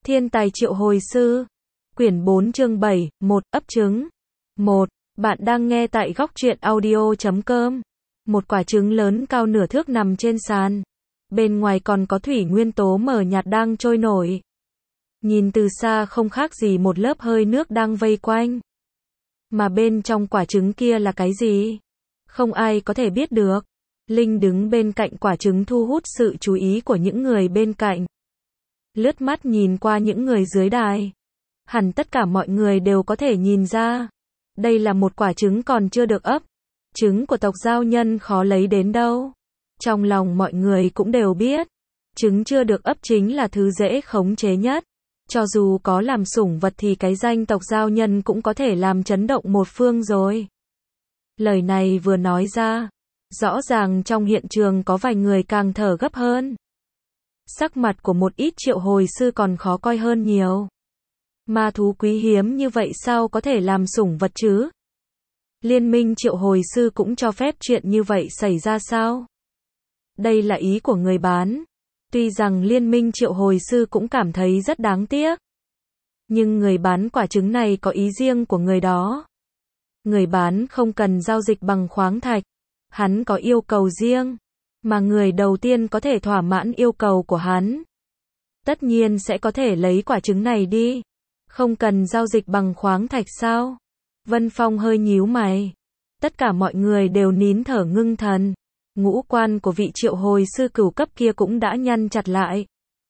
Thiên tài triệu hồi sư. Quyển 4 chương 7, 1, ấp trứng. 1. Bạn đang nghe tại góc truyện audio.com. Một quả trứng lớn cao nửa thước nằm trên sàn. Bên ngoài còn có thủy nguyên tố mờ nhạt đang trôi nổi. Nhìn từ xa không khác gì một lớp hơi nước đang vây quanh. Mà bên trong quả trứng kia là cái gì? Không ai có thể biết được. Linh đứng bên cạnh quả trứng thu hút sự chú ý của những người bên cạnh. Lướt mắt nhìn qua những người dưới đài. Hẳn tất cả mọi người đều có thể nhìn ra. Đây là một quả trứng còn chưa được ấp. Trứng của tộc giao nhân khó lấy đến đâu. Trong lòng mọi người cũng đều biết. Trứng chưa được ấp chính là thứ dễ khống chế nhất. Cho dù có làm sủng vật thì cái danh tộc giao nhân cũng có thể làm chấn động một phương rồi. Lời này vừa nói ra. Rõ ràng trong hiện trường có vài người càng thở gấp hơn. Sắc mặt của một ít triệu hồi sư còn khó coi hơn nhiều. Ma thú quý hiếm như vậy sao có thể làm sủng vật chứ? Liên minh triệu hồi sư cũng cho phép chuyện như vậy xảy ra sao? Đây là ý của người bán. Tuy rằng liên minh triệu hồi sư cũng cảm thấy rất đáng tiếc. Nhưng người bán quả trứng này có ý riêng của người đó. Người bán không cần giao dịch bằng khoáng thạch. Hắn có yêu cầu riêng. Mà người đầu tiên có thể thỏa mãn yêu cầu của hắn. Tất nhiên sẽ có thể lấy quả trứng này đi. Không cần giao dịch bằng khoáng thạch sao? Vân Phong hơi nhíu mày. Tất cả mọi người đều nín thở ngưng thần. Ngũ quan của vị triệu hồi sư cửu cấp kia cũng đã nhăn chặt lại.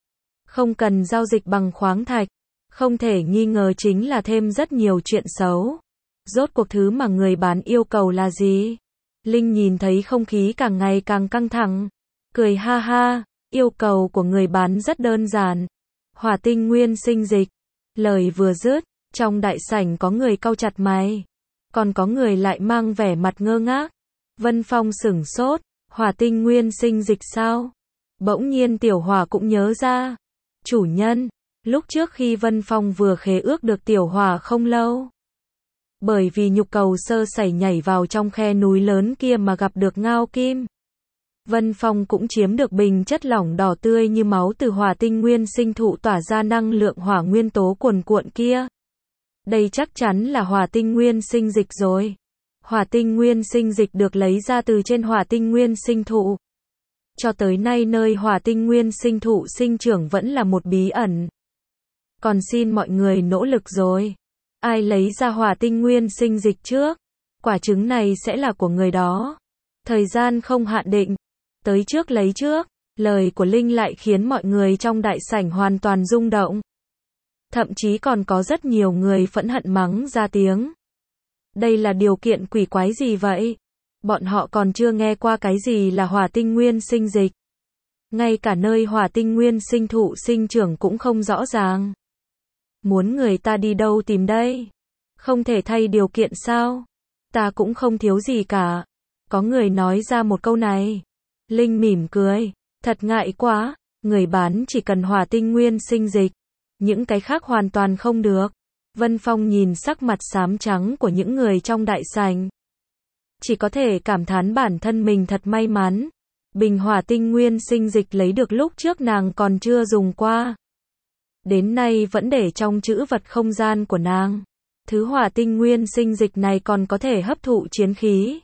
Không cần giao dịch bằng khoáng thạch. Không thể nghi ngờ chính là thêm rất nhiều chuyện xấu. Rốt cuộc thứ mà người bán yêu cầu là gì? Linh nhìn thấy không khí càng ngày càng căng thẳng. Cười ha ha, yêu cầu của người bán rất đơn giản. Hỏa tinh nguyên sinh dịch. Lời vừa dứt, trong đại sảnh có người cau chặt mày. Còn có người lại mang vẻ mặt ngơ ngác. Vân Phong sửng sốt, hỏa tinh nguyên sinh dịch sao? Bỗng nhiên Tiểu Hỏa cũng nhớ ra. Chủ nhân, lúc trước khi Vân Phong vừa khế ước được Tiểu Hỏa không lâu. Bởi vì nhục cầu sơ sẩy nhảy vào trong khe núi lớn kia mà gặp được Ngao Kim. Vân Phong cũng chiếm được bình chất lỏng đỏ tươi như máu từ hỏa tinh nguyên sinh thụ tỏa ra năng lượng hỏa nguyên tố cuồn cuộn kia. Đây chắc chắn là hỏa tinh nguyên sinh dịch rồi. Hỏa tinh nguyên sinh dịch được lấy ra từ trên hỏa tinh nguyên sinh thụ. Cho tới nay nơi hỏa tinh nguyên sinh thụ sinh trưởng vẫn là một bí ẩn. Còn xin mọi người nỗ lực rồi. Ai lấy ra hỏa tinh nguyên sinh dịch trước? Quả trứng này sẽ là của người đó. Thời gian không hạn định. Tới trước lấy trước. Lời của Linh lại khiến mọi người trong đại sảnh hoàn toàn rung động. Thậm chí còn có rất nhiều người phẫn hận mắng ra tiếng. Đây là điều kiện quỷ quái gì vậy? Bọn họ còn chưa nghe qua cái gì là hỏa tinh nguyên sinh dịch. Ngay cả nơi hỏa tinh nguyên sinh thụ sinh trưởng cũng không rõ ràng. Muốn người ta đi đâu tìm đây? Không thể thay điều kiện sao? Ta cũng không thiếu gì cả. Có người nói ra một câu này. Linh mỉm cười. Thật ngại quá. Người bán chỉ cần hỏa tinh nguyên sinh dịch. Những cái khác hoàn toàn không được. Vân Phong nhìn sắc mặt xám trắng của những người trong đại sảnh. Chỉ có thể cảm thán bản thân mình thật may mắn. Bình hỏa tinh nguyên sinh dịch lấy được lúc trước nàng còn chưa dùng qua. Đến nay vẫn để trong trữ vật không gian của nàng. Thứ hỏa tinh nguyên sinh dịch này còn có thể hấp thụ chiến khí.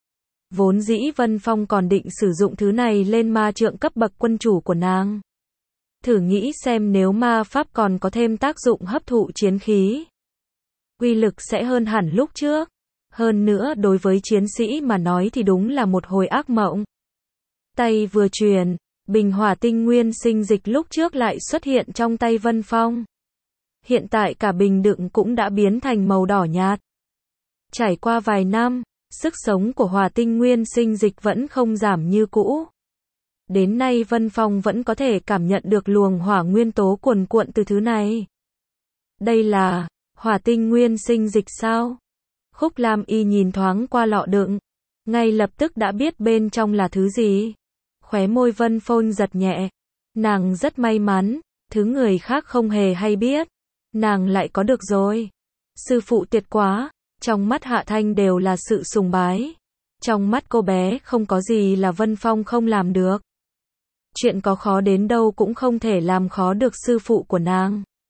Vốn dĩ Vân Phong còn định sử dụng thứ này lên ma trượng cấp bậc quân chủ của nàng. Thử nghĩ xem nếu ma pháp còn có thêm tác dụng hấp thụ chiến khí. Uy lực sẽ hơn hẳn lúc trước. Hơn nữa đối với chiến sĩ mà nói thì đúng là một hồi ác mộng. Tay vừa truyền. Bình hỏa tinh nguyên sinh dịch lúc trước lại xuất hiện trong tay Vân Phong. Hiện tại cả bình đựng cũng đã biến thành màu đỏ nhạt. Trải qua vài năm, sức sống của hỏa tinh nguyên sinh dịch vẫn không giảm như cũ. Đến nay Vân Phong vẫn có thể cảm nhận được luồng hỏa nguyên tố cuồn cuộn từ thứ này. Đây là hỏa tinh nguyên sinh dịch sao? Khúc Lam Y nhìn thoáng qua lọ đựng, ngay lập tức đã biết bên trong là thứ gì. Khóe môi Vân Phong giật nhẹ. Nàng rất may mắn, thứ người khác không hề hay biết. Nàng lại có được rồi. Sư phụ tuyệt quá. Trong mắt Hạ Thanh đều là sự sùng bái. Trong mắt cô bé không có gì là Vân Phong không làm được. Chuyện có khó đến đâu cũng không thể làm khó được sư phụ của nàng.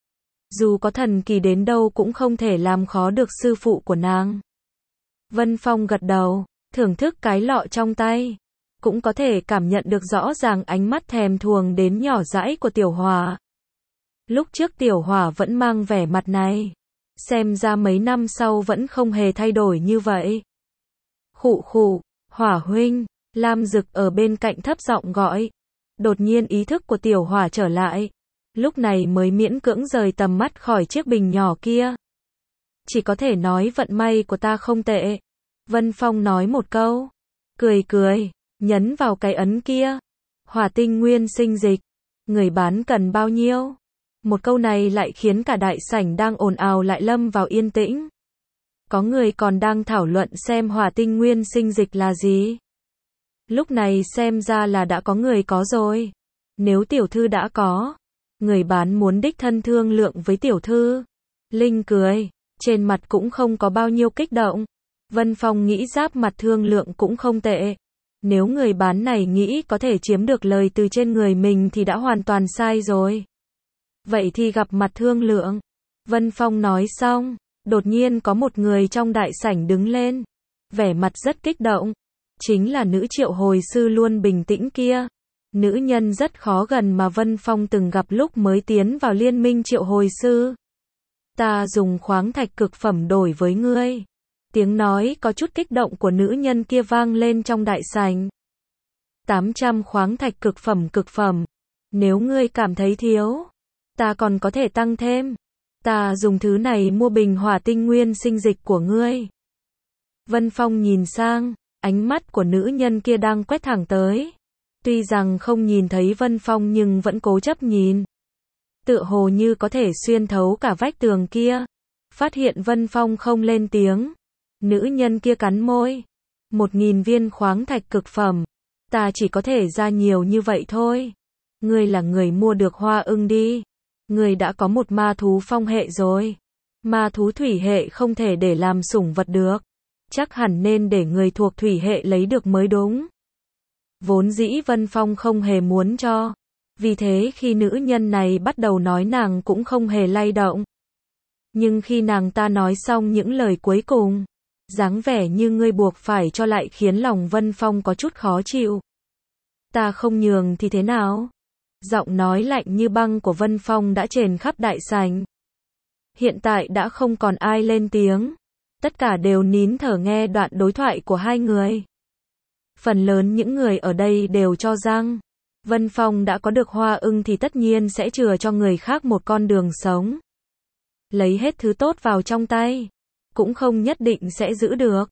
Dù có thần kỳ đến đâu cũng không thể làm khó được sư phụ của nàng. Vân Phong gật đầu, thưởng thức cái lọ trong tay. Cũng có thể cảm nhận được rõ ràng ánh mắt thèm thuồng đến nhỏ dãi của Tiểu Hỏa. Lúc trước Tiểu Hỏa vẫn mang vẻ mặt này. Xem ra mấy năm sau vẫn không hề thay đổi như vậy. Khụ khụ, Hỏa huynh, Lam Dực ở bên cạnh thấp giọng gọi. Đột nhiên ý thức của Tiểu Hỏa trở lại. Lúc này mới miễn cưỡng rời tầm mắt khỏi chiếc bình nhỏ kia. Chỉ có thể nói vận may của ta không tệ. Vân Phong nói một câu. Cười cười, nhấn vào cái ấn kia. Hỏa tinh nguyên sinh dịch. Người bán cần bao nhiêu? Một câu này lại khiến cả đại sảnh đang ồn ào lại lâm vào yên tĩnh. Có người còn đang thảo luận xem hỏa tinh nguyên sinh dịch là gì. Lúc này xem ra là đã có người có rồi. Nếu tiểu thư đã có, người bán muốn đích thân thương lượng với tiểu thư. Linh cười, trên mặt cũng không có bao nhiêu kích động. Vân Phong nghĩ giáp mặt thương lượng cũng không tệ. Nếu người bán này nghĩ có thể chiếm được lời từ trên người mình thì đã hoàn toàn sai rồi. Vậy thì gặp mặt thương lượng. Vân Phong nói xong, đột nhiên có một người trong đại sảnh đứng lên. Vẻ mặt rất kích động. Chính là nữ triệu hồi sư luôn bình tĩnh kia. Nữ nhân rất khó gần mà Vân Phong từng gặp lúc mới tiến vào liên minh triệu hồi sư. Ta dùng khoáng thạch cực phẩm đổi với ngươi. Tiếng nói có chút kích động của nữ nhân kia vang lên trong đại sảnh. 800 khoáng thạch cực phẩm. Nếu ngươi cảm thấy thiếu, ta còn có thể tăng thêm. Ta dùng thứ này mua bình hỏa tinh nguyên sinh dịch của ngươi. Vân Phong nhìn sang, ánh mắt của nữ nhân kia đang quét thẳng tới. Tuy rằng không nhìn thấy Vân Phong nhưng vẫn cố chấp nhìn. Tựa hồ như có thể xuyên thấu cả vách tường kia. Phát hiện Vân Phong không lên tiếng. Nữ nhân kia cắn môi. 1000 viên khoáng thạch cực phẩm. Ta chỉ có thể ra nhiều như vậy thôi. Ngươi là người mua được hoa ưng đi. Ngươi đã có một ma thú phong hệ rồi. Ma thú thủy hệ không thể để làm sủng vật được. Chắc hẳn nên để người thuộc thủy hệ lấy được mới đúng. Vốn dĩ Vân Phong không hề muốn cho. Vì thế khi nữ nhân này bắt đầu nói nàng cũng không hề lay động. Nhưng khi nàng ta nói xong những lời cuối cùng, dáng vẻ như ngươi buộc phải cho lại khiến lòng Vân Phong có chút khó chịu. Ta không nhường thì thế nào? Giọng nói lạnh như băng của Vân Phong đã trền khắp đại sảnh. Hiện tại đã không còn ai lên tiếng. Tất cả đều nín thở nghe đoạn đối thoại của hai người. Phần lớn những người ở đây đều cho rằng Vân Phong đã có được hoa ưng thì tất nhiên sẽ chừa cho người khác một con đường sống. Lấy hết thứ tốt vào trong tay, cũng không nhất định sẽ giữ được.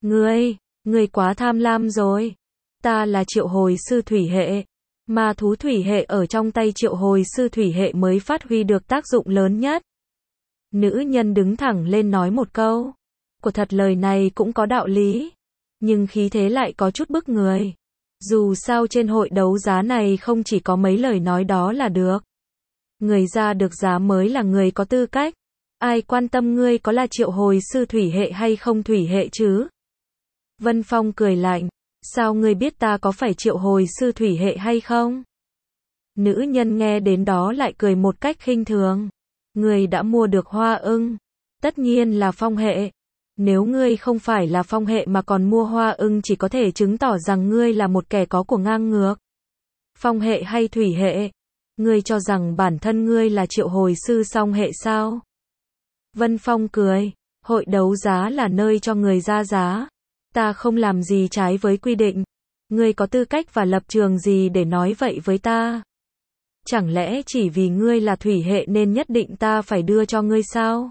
Ngươi quá tham lam rồi. Ta là triệu hồi sư thủy hệ. Ma thú thủy hệ ở trong tay triệu hồi sư thủy hệ mới phát huy được tác dụng lớn nhất. Nữ nhân đứng thẳng lên nói một câu. Của thật lời này cũng có đạo lý. Nhưng khí thế lại có chút bức người. Dù sao trên hội đấu giá này không chỉ có mấy lời nói đó là được. Người ra được giá mới là người có tư cách. Ai quan tâm ngươi có là triệu hồi sư thủy hệ hay không thủy hệ chứ? Vân Phong cười lạnh. Sao ngươi biết ta có phải triệu hồi sư thủy hệ hay không? Nữ nhân nghe đến đó lại cười một cách khinh thường. Ngươi đã mua được hoa ưng. Tất nhiên là phong hệ. Nếu ngươi không phải là phong hệ mà còn mua hoa ưng chỉ có thể chứng tỏ rằng ngươi là một kẻ có của ngang ngược. Phong hệ hay thủy hệ? Ngươi cho rằng bản thân ngươi là triệu hồi sư song hệ sao? Vân Phong cười. Hội đấu giá là nơi cho người ra giá. Ta không làm gì trái với quy định. Ngươi có tư cách và lập trường gì để nói vậy với ta? Chẳng lẽ chỉ vì ngươi là thủy hệ nên nhất định ta phải đưa cho ngươi sao?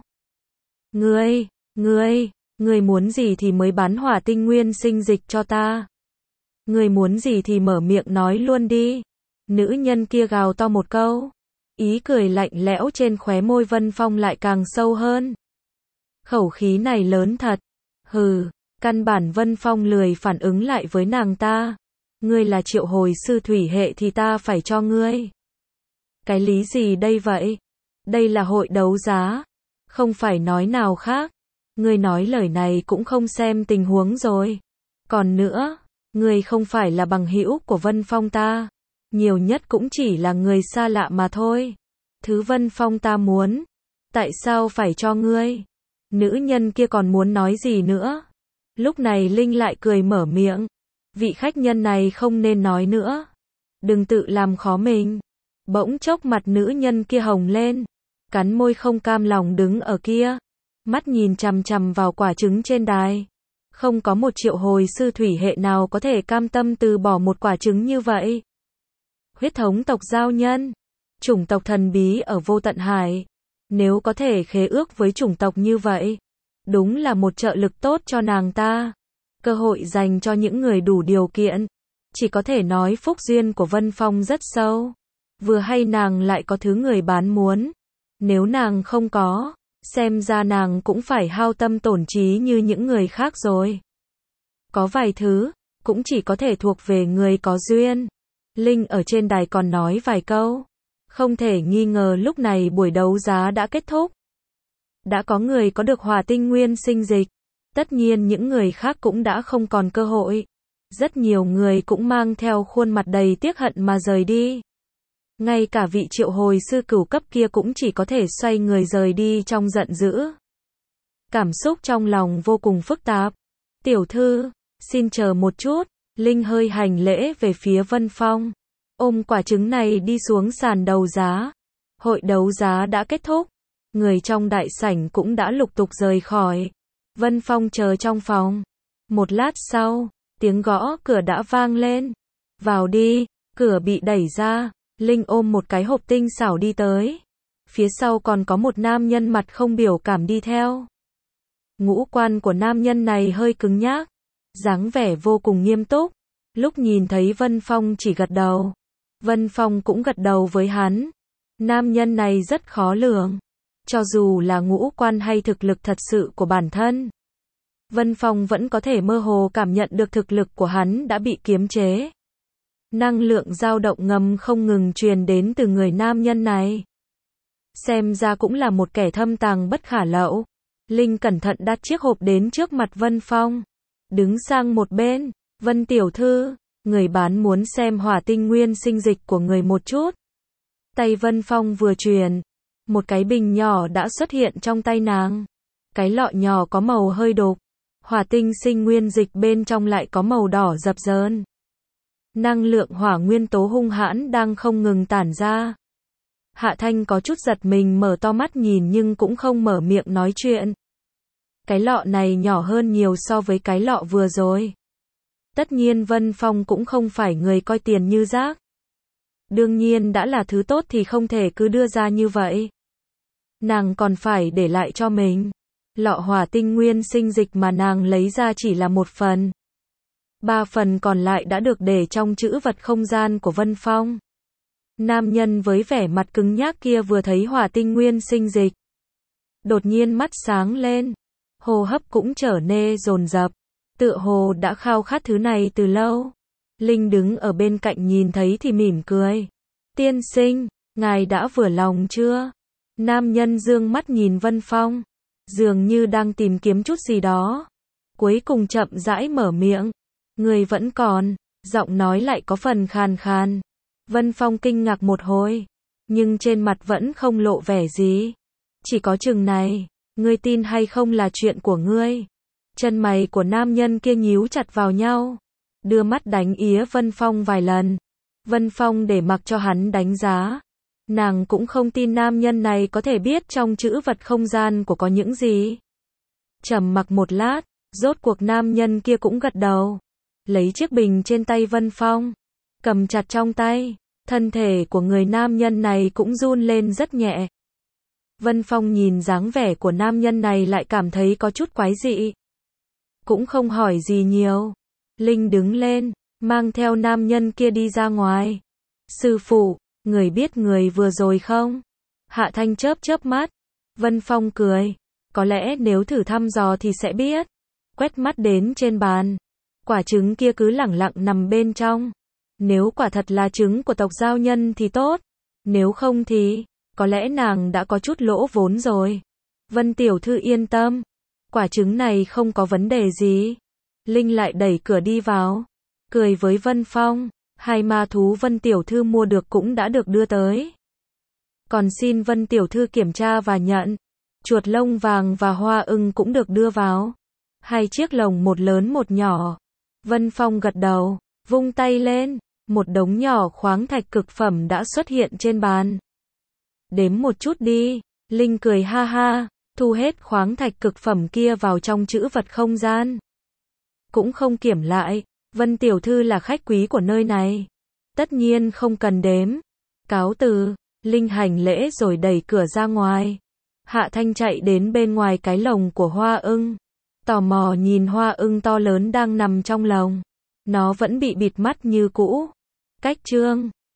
Ngươi muốn gì thì mới bán hỏa tinh nguyên sinh dịch cho ta. Ngươi muốn gì thì mở miệng nói luôn đi. Nữ nhân kia gào to một câu. Ý cười lạnh lẽo trên khóe môi Vân Phong lại càng sâu hơn. Khẩu khí này lớn thật. Hừ, căn bản Vân Phong lười phản ứng lại với nàng ta. Ngươi là triệu hồi sư thủy hệ thì ta phải cho ngươi. Cái lý gì đây vậy? Đây là hội đấu giá. Không phải nói nào khác. Ngươi nói lời này cũng không xem tình huống rồi. Còn nữa, ngươi không phải là bằng hữu của Vân Phong ta. Nhiều nhất cũng chỉ là người xa lạ mà thôi. Thứ Vân Phong ta muốn, Tại sao phải cho ngươi? Nữ nhân kia còn muốn nói gì nữa? Lúc này Linh lại cười mở miệng. Vị khách nhân này không nên nói nữa. Đừng tự làm khó mình. Bỗng chốc mặt nữ nhân kia hồng lên. Cắn môi không cam lòng đứng ở kia. Mắt nhìn chằm chằm vào quả trứng trên đài. Không có một triệu hồi sư thủy hệ nào có thể cam tâm từ bỏ một quả trứng như vậy. Huyết thống tộc giao nhân. Chủng tộc thần bí ở vô tận hải. Nếu có thể khế ước với chủng tộc như vậy. Đúng là một trợ lực tốt cho nàng ta. Cơ hội dành cho những người đủ điều kiện. Chỉ có thể nói phúc duyên của Vân Phong rất sâu. Vừa hay nàng lại có thứ người bán muốn. Nếu nàng không có, xem ra nàng cũng phải hao tâm tổn trí như những người khác rồi. Có vài thứ, cũng chỉ có thể thuộc về người có duyên. Linh ở trên đài còn nói vài câu. Không thể nghi ngờ lúc này buổi đấu giá đã kết thúc. Đã có người có được hỏa tinh nguyên sinh dịch. Tất nhiên những người khác cũng đã không còn cơ hội. Rất nhiều người cũng mang theo khuôn mặt đầy tiếc hận mà rời đi. Ngay cả vị triệu hồi sư cửu cấp kia cũng chỉ có thể xoay người rời đi trong giận dữ. Cảm xúc trong lòng vô cùng phức tạp. Tiểu thư, xin chờ một chút. Linh hơi hành lễ về phía Vân Phong. Ôm quả trứng này đi xuống sàn đấu giá. Hội đấu giá đã kết thúc. Người trong đại sảnh cũng đã lục tục rời khỏi. Vân Phong chờ trong phòng. Một lát sau, tiếng gõ cửa đã vang lên. Vào đi, cửa bị đẩy ra. Linh ôm một cái hộp tinh xảo đi tới. Phía sau còn có một nam nhân mặt không biểu cảm đi theo. Ngũ quan của nam nhân này hơi cứng nhắc. Dáng vẻ vô cùng nghiêm túc. Lúc nhìn thấy Vân Phong chỉ gật đầu. Vân Phong cũng gật đầu với hắn. Nam nhân này rất khó lường. Cho dù là ngũ quan hay thực lực thật sự của bản thân. Vân Phong vẫn có thể mơ hồ cảm nhận được thực lực của hắn đã bị kiềm chế. Năng lượng dao động ngầm không ngừng truyền đến từ người nam nhân này. Xem ra cũng là một kẻ thâm tàng bất khả lậu. Linh cẩn thận đặt chiếc hộp đến trước mặt Vân Phong. Đứng sang một bên. Vân tiểu thư, người bán muốn xem hỏa tinh nguyên sinh dịch của người một chút. Tay Vân Phong vừa truyền. Một cái bình nhỏ đã xuất hiện trong tay nàng. Cái lọ nhỏ có màu hơi đục. Hỏa tinh sinh nguyên dịch bên trong lại có màu đỏ rập rờn. Năng lượng hỏa nguyên tố hung hãn đang không ngừng tản ra. Hạ Thanh có chút giật mình mở to mắt nhìn nhưng cũng không mở miệng nói chuyện. Cái lọ này nhỏ hơn nhiều so với cái lọ vừa rồi. Tất nhiên Vân Phong cũng không phải người coi tiền như rác. Đương nhiên đã là thứ tốt thì không thể cứ đưa ra như vậy. Nàng còn phải để lại cho mình. Lọ hỏa tinh nguyên sinh dịch mà nàng lấy ra chỉ là một phần. 3 phần còn lại đã được để trong trữ vật không gian của Vân Phong. Nam nhân với vẻ mặt cứng nhắc kia vừa thấy hỏa tinh nguyên sinh dịch. Đột nhiên mắt sáng lên. Hô hấp cũng trở nên dồn dập. Tựa hồ đã khao khát thứ này từ lâu. Linh đứng ở bên cạnh nhìn thấy thì mỉm cười. Tiên sinh, ngài đã vừa lòng chưa? Nam nhân dương mắt nhìn Vân Phong. Dường như đang tìm kiếm chút gì đó. Cuối cùng chậm rãi mở miệng. Người vẫn còn. Giọng nói lại có phần khàn khàn. Vân Phong kinh ngạc một hồi. Nhưng trên mặt vẫn không lộ vẻ gì. Chỉ có chừng này. Ngươi tin hay không là chuyện của ngươi. Chân mày của nam nhân kia nhíu chặt vào nhau. Đưa mắt đánh ía Vân Phong vài lần. Vân Phong để mặc cho hắn đánh giá. Nàng cũng không tin nam nhân này có thể biết trong trữ vật không gian của có những gì. Trầm mặc một lát, rốt cuộc nam nhân kia cũng gật đầu. Lấy chiếc bình trên tay Vân Phong. Cầm chặt trong tay. Thân thể của người nam nhân này cũng run lên rất nhẹ. Vân Phong nhìn dáng vẻ của nam nhân này lại cảm thấy có chút quái dị. Cũng không hỏi gì nhiều. Linh đứng lên, mang theo nam nhân kia đi ra ngoài. Sư phụ, người biết người vừa rồi không? Hạ Thanh chớp chớp mắt. Vân Phong cười. Có lẽ nếu thử thăm dò thì sẽ biết. Quét mắt đến trên bàn. Quả trứng kia cứ lẳng lặng nằm bên trong. Nếu quả thật là trứng của tộc giao nhân thì tốt. Nếu không thì, có lẽ nàng đã có chút lỗ vốn rồi. Vân tiểu thư yên tâm. Quả trứng này không có vấn đề gì. Linh lại đẩy cửa đi vào. Cười với Vân Phong. 2 ma thú Vân tiểu thư mua được cũng đã được đưa tới. Còn xin Vân tiểu thư kiểm tra và nhận. Chuột lông vàng và hoa ưng cũng được đưa vào. 2 chiếc lồng, một lớn một nhỏ. Vân Phong gật đầu, vung tay lên, một đống nhỏ khoáng thạch cực phẩm đã xuất hiện trên bàn. Đếm một chút đi, Linh cười ha ha, thu hết khoáng thạch cực phẩm kia vào trong trữ vật không gian. Cũng không kiểm lại, Vân tiểu thư là khách quý của nơi này. Tất nhiên không cần đếm. Cáo từ, Linh hành lễ rồi đẩy cửa ra ngoài. Hạ Thanh chạy đến bên ngoài cái lồng của hoa ưng. Tò mò nhìn hoa ưng to lớn đang nằm trong lồng. Nó vẫn bị bịt mắt như cũ. Cách chương